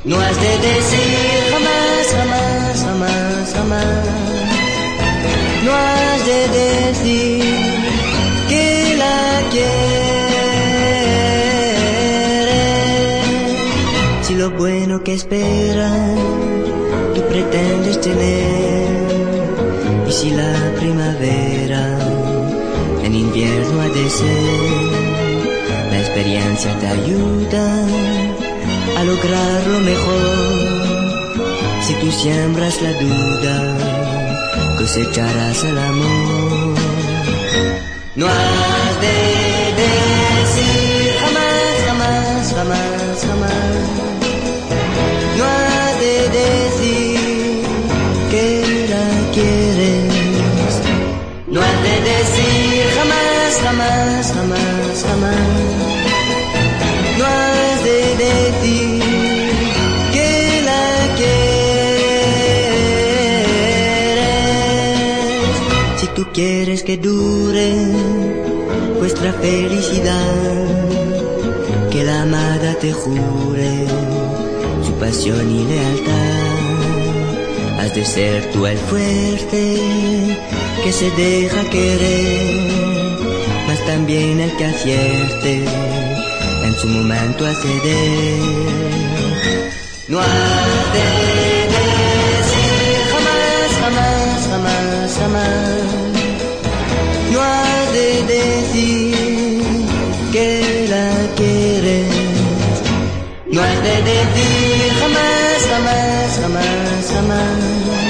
No has de decir jamás, jamás, jamás, jamás. No has de decir que la quieres. Si lo bueno que esperas tú pretendes tener, y si la primavera en invierno ha de ser, la experiencia te ayuda a lograr lo mejor. Si tú siembras la duda, cosecharás el amor. No has de decir jamás, jamás, jamás, jamás. No has de decir que la quieres. No has de decir jamás, jamás, jamás, jamás. No has de decir que la quieres. Si tú quieres que dure vuestra felicidad, que la amada te jure su pasión y lealtad. Has de ser tú el fuerte que se deja querer, mas también el que acierte en su momento a ceder. No has de decir jamás, jamás, jamás, jamás. No has de decir que la quieres. No has de decir jamás, jamás, jamás, jamás.